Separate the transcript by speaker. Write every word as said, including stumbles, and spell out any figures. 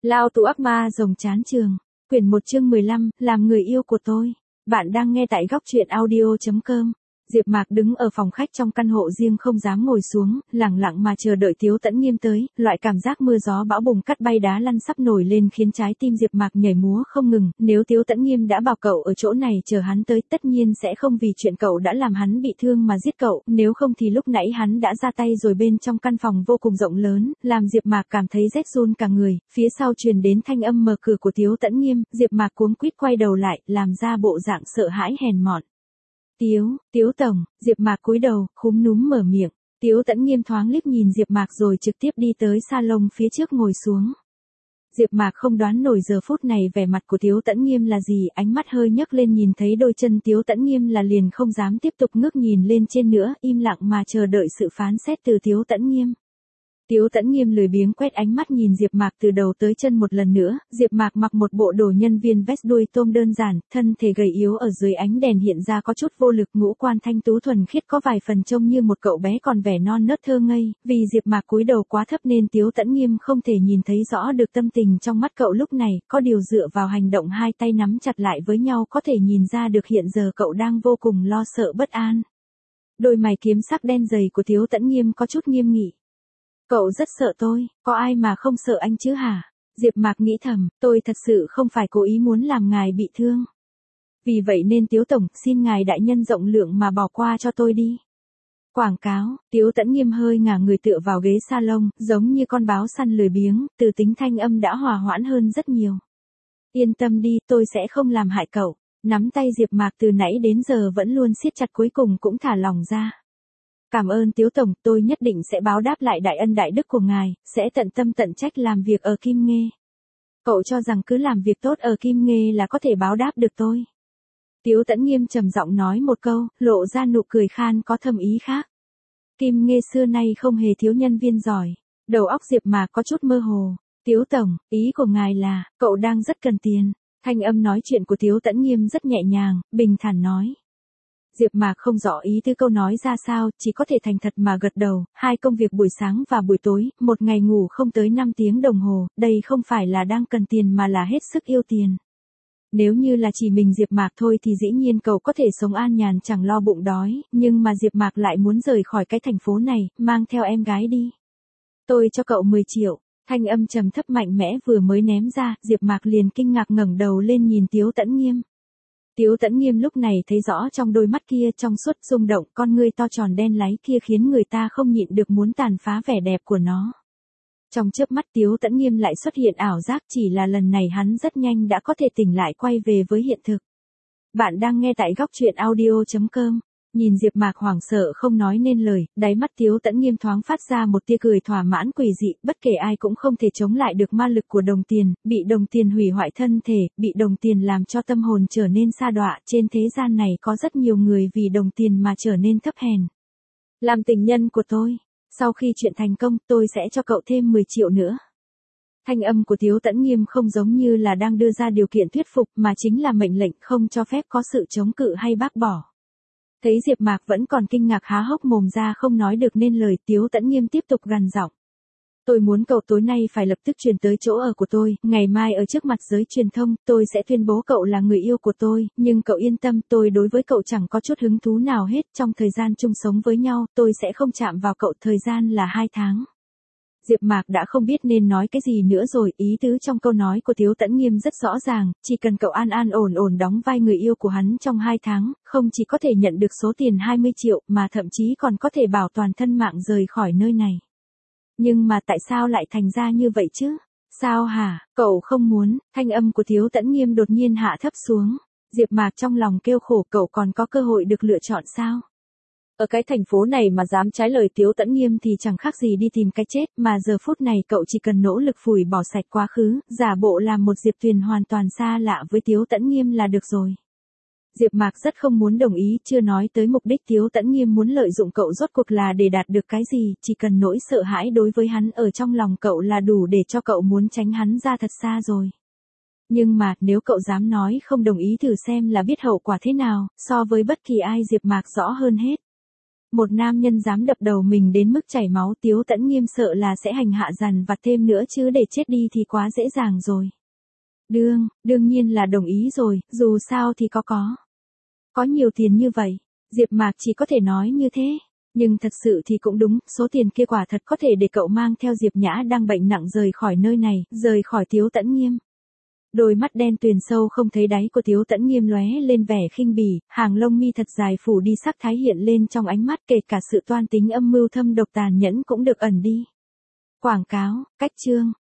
Speaker 1: Lao tù ác ma rồng chán trường. Quyển một chương mười lăm, làm người yêu của tôi. Bạn đang nghe tại góc truyện audio chấm com. Diệp Mạc đứng ở phòng khách trong căn hộ riêng không dám ngồi xuống, lặng lặng mà chờ đợi Tiếu Tẫn Nghiêm tới, loại cảm giác mưa gió bão bùng cắt bay đá lăn sắp nổi lên khiến trái tim Diệp Mạc nhảy múa không ngừng, nếu Tiếu Tẫn Nghiêm đã bảo cậu ở chỗ này chờ hắn tới, tất nhiên sẽ không vì chuyện cậu đã làm hắn bị thương mà giết cậu, nếu không thì lúc nãy hắn đã ra tay rồi. Bên trong căn phòng vô cùng rộng lớn, làm Diệp Mạc cảm thấy rét run cả người, phía sau truyền đến thanh âm mở cửa của Tiếu Tẫn Nghiêm, Diệp Mạc cuống quýt quay đầu lại, làm ra bộ dạng sợ hãi hèn mọn. Tiếu, Tiếu Tổng, Diệp Mạc cúi đầu, khúm núm mở miệng. Tiếu Tẫn Nghiêm thoáng liếc nhìn Diệp Mạc rồi trực tiếp đi tới salon phía trước ngồi xuống. Diệp Mạc không đoán nổi giờ phút này vẻ mặt của Tiếu Tẫn Nghiêm là gì, ánh mắt hơi nhấc lên nhìn thấy đôi chân Tiếu Tẫn Nghiêm là liền không dám tiếp tục ngước nhìn lên trên nữa, im lặng mà chờ đợi sự phán xét từ Tiếu Tẫn Nghiêm. Tiếu Tẫn Nghiêm lười biếng quét ánh mắt nhìn Diệp Mạc từ đầu tới chân một lần nữa, Diệp Mạc mặc một bộ đồ nhân viên vest đuôi tôm đơn giản, thân thể gầy yếu ở dưới ánh đèn hiện ra có chút vô lực, ngũ quan thanh tú thuần khiết có vài phần trông như một cậu bé còn vẻ non nớt thơ ngây, vì Diệp Mạc cúi đầu quá thấp nên Tiếu Tẫn Nghiêm không thể nhìn thấy rõ được tâm tình trong mắt cậu lúc này, có điều dựa vào hành động hai tay nắm chặt lại với nhau có thể nhìn ra được hiện giờ cậu đang vô cùng lo sợ bất an. Đôi mày kiếm sắc đen dày của Tiếu Tẫn Nghiêm có chút nghiêm nghị. Cậu rất sợ tôi, có ai mà không sợ anh chứ hả? Diệp Mạc nghĩ thầm, tôi thật sự không phải cố ý muốn làm ngài bị thương. Vì vậy nên Tiếu Tổng, xin ngài đại nhân rộng lượng mà bỏ qua cho tôi đi. Quảng cáo, Tiếu Tẫn Nghiêm hơi ngả người tựa vào ghế salon, giống như con báo săn lười biếng, từ tính thanh âm đã hòa hoãn hơn rất nhiều. Yên tâm đi, tôi sẽ không làm hại cậu. Nắm tay Diệp Mạc từ nãy đến giờ vẫn luôn siết chặt cuối cùng cũng thả lỏng ra. Cảm ơn Tiếu Tổng, tôi nhất định sẽ báo đáp lại đại ân đại đức của ngài, sẽ tận tâm tận trách làm việc ở Kim Nghê. Cậu cho rằng cứ làm việc tốt ở Kim Nghê là có thể báo đáp được tôi. Tiếu Tẫn Nghiêm trầm giọng nói một câu, lộ ra nụ cười khan có thâm ý khác. Kim Nghê xưa nay không hề thiếu nhân viên giỏi. Đầu óc Diệp Mạc có chút mơ hồ. Tiếu Tổng, ý của ngài là, cậu đang rất cần tiền. Thanh âm nói chuyện của Tiếu Tẫn Nghiêm rất nhẹ nhàng, bình thản nói. Diệp Mạc không rõ ý tứ câu nói ra sao, chỉ có thể thành thật mà gật đầu, hai công việc buổi sáng và buổi tối, một ngày ngủ không tới năm tiếng đồng hồ, đây không phải là đang cần tiền mà là hết sức yêu tiền. Nếu như là chỉ mình Diệp Mạc thôi thì dĩ nhiên cậu có thể sống an nhàn chẳng lo bụng đói, nhưng mà Diệp Mạc lại muốn rời khỏi cái thành phố này, mang theo em gái đi. Tôi cho cậu mười triệu, thanh âm trầm thấp mạnh mẽ vừa mới ném ra, Diệp Mạc liền kinh ngạc ngẩng đầu lên nhìn Tiếu Tẫn Nghiêm. Tiếu Tẫn Nghiêm lúc này thấy rõ trong đôi mắt kia trong suốt rung động, con ngươi to tròn đen láy kia khiến người ta không nhịn được muốn tàn phá vẻ đẹp của nó. Trong chớp mắt Tiếu Tẫn Nghiêm lại xuất hiện ảo giác, chỉ là lần này hắn rất nhanh đã có thể tỉnh lại quay về với hiện thực. Bạn đang nghe tại góc truyện audio chấm com. Nhìn Diệp Mạc hoảng sợ không nói nên lời, đáy mắt Tiếu Tẫn Nghiêm thoáng phát ra một tia cười thỏa mãn quỷ dị, bất kể ai cũng không thể chống lại được ma lực của đồng tiền, bị đồng tiền hủy hoại thân thể, bị đồng tiền làm cho tâm hồn trở nên sa đọa, trên thế gian này có rất nhiều người vì đồng tiền mà trở nên thấp hèn. Làm tình nhân của tôi, sau khi chuyện thành công, tôi sẽ cho cậu thêm mười triệu nữa. Thanh âm của Tiếu Tẫn Nghiêm không giống như là đang đưa ra điều kiện thuyết phục mà chính là mệnh lệnh, không cho phép có sự chống cự hay bác bỏ. Thấy Diệp Mạc vẫn còn kinh ngạc há hốc mồm ra không nói được nên lời, Tiếu Tẫn Nghiêm tiếp tục gằn giọng. Tôi muốn cậu tối nay phải lập tức chuyển tới chỗ ở của tôi, ngày mai ở trước mặt giới truyền thông, tôi sẽ tuyên bố cậu là người yêu của tôi, nhưng cậu yên tâm, tôi đối với cậu chẳng có chút hứng thú nào hết, trong thời gian chung sống với nhau, tôi sẽ không chạm vào cậu, thời gian là hai tháng. Diệp Mạc đã không biết nên nói cái gì nữa rồi, ý tứ trong câu nói của Tiếu Tẫn Nghiêm rất rõ ràng, chỉ cần cậu an an ổn ổn đóng vai người yêu của hắn trong hai tháng, không chỉ có thể nhận được số tiền hai mươi triệu mà thậm chí còn có thể bảo toàn thân mạng rời khỏi nơi này. Nhưng mà tại sao lại thành ra như vậy chứ? Sao hả? Cậu không muốn? Thanh âm của Tiếu Tẫn Nghiêm đột nhiên hạ thấp xuống. Diệp Mạc trong lòng kêu khổ, cậu còn có cơ hội được lựa chọn sao? Ở cái thành phố này mà dám trái lời Tiếu Tẫn Nghiêm thì chẳng khác gì đi tìm cái chết, mà giờ phút này cậu chỉ cần nỗ lực phủi bỏ sạch quá khứ, giả bộ làm một Diệp Tuyền hoàn toàn xa lạ với Tiếu Tẫn Nghiêm là được rồi. Diệp Mạc rất không muốn đồng ý, chưa nói tới mục đích Tiếu Tẫn Nghiêm muốn lợi dụng cậu rốt cuộc là để đạt được cái gì, chỉ cần nỗi sợ hãi đối với hắn ở trong lòng cậu là đủ để cho cậu muốn tránh hắn ra thật xa rồi. Nhưng mà, nếu cậu dám nói không đồng ý thử xem là biết hậu quả thế nào, so với bất kỳ ai Diệp Mạc rõ hơn hết. Một nam nhân dám đập đầu mình đến mức chảy máu, Tiếu Tẫn Nghiêm sợ là sẽ hành hạ dằn vặt thêm nữa chứ để chết đi thì quá dễ dàng rồi. Đương, đương nhiên là đồng ý rồi, dù sao thì có có. Có nhiều tiền như vậy, Diệp Mạc chỉ có thể nói như thế. Nhưng thật sự thì cũng đúng, số tiền kia quả thật có thể để cậu mang theo Diệp Nhã đang bệnh nặng rời khỏi nơi này, rời khỏi Tiếu Tẫn Nghiêm. Đôi mắt đen tuyền sâu không thấy đáy của Tiếu Tẫn Nghiêm lóe lên vẻ khinh bỉ, hàng lông mi thật dài phủ đi sắc thái hiện lên trong ánh mắt, kể cả sự toan tính âm mưu thâm độc tàn nhẫn cũng được ẩn đi. Quảng cáo, cách chương.